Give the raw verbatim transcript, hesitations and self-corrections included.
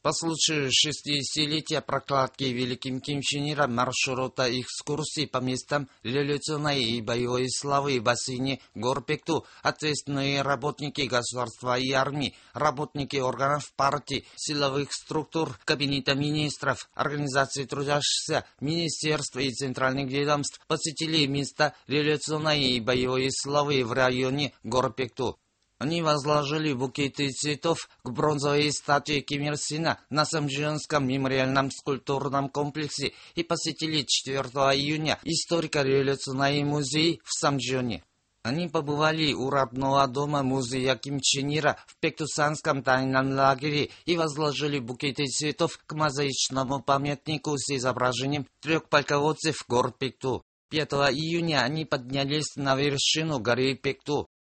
По случаю шестидесятилетия прокладки Великим Ким Чен Ира маршрута экскурсий по местам революционной и боевой славы в бассейне гор Пекту ответственные работники государства и армии, работники органов партии, силовых структур, кабинета министров, организаций трудящихся, министерств и центральных ведомств посетили места революционной и боевой славы в районе гор Пекту. Они возложили букеты цветов к бронзовой статуе Ким Ир Сена на Самджионском мемориальном скульптурном комплексе и посетили четвёртого июня историко-революционный музей в Самджионе. Они побывали у родного дома музея Ким Чен Ира в Пектусанском тайном лагере и возложили букеты цветов к мозаичному памятнику с изображением трех полководцев гор Пекту. пятого июня они поднялись на вершину горы Пекту.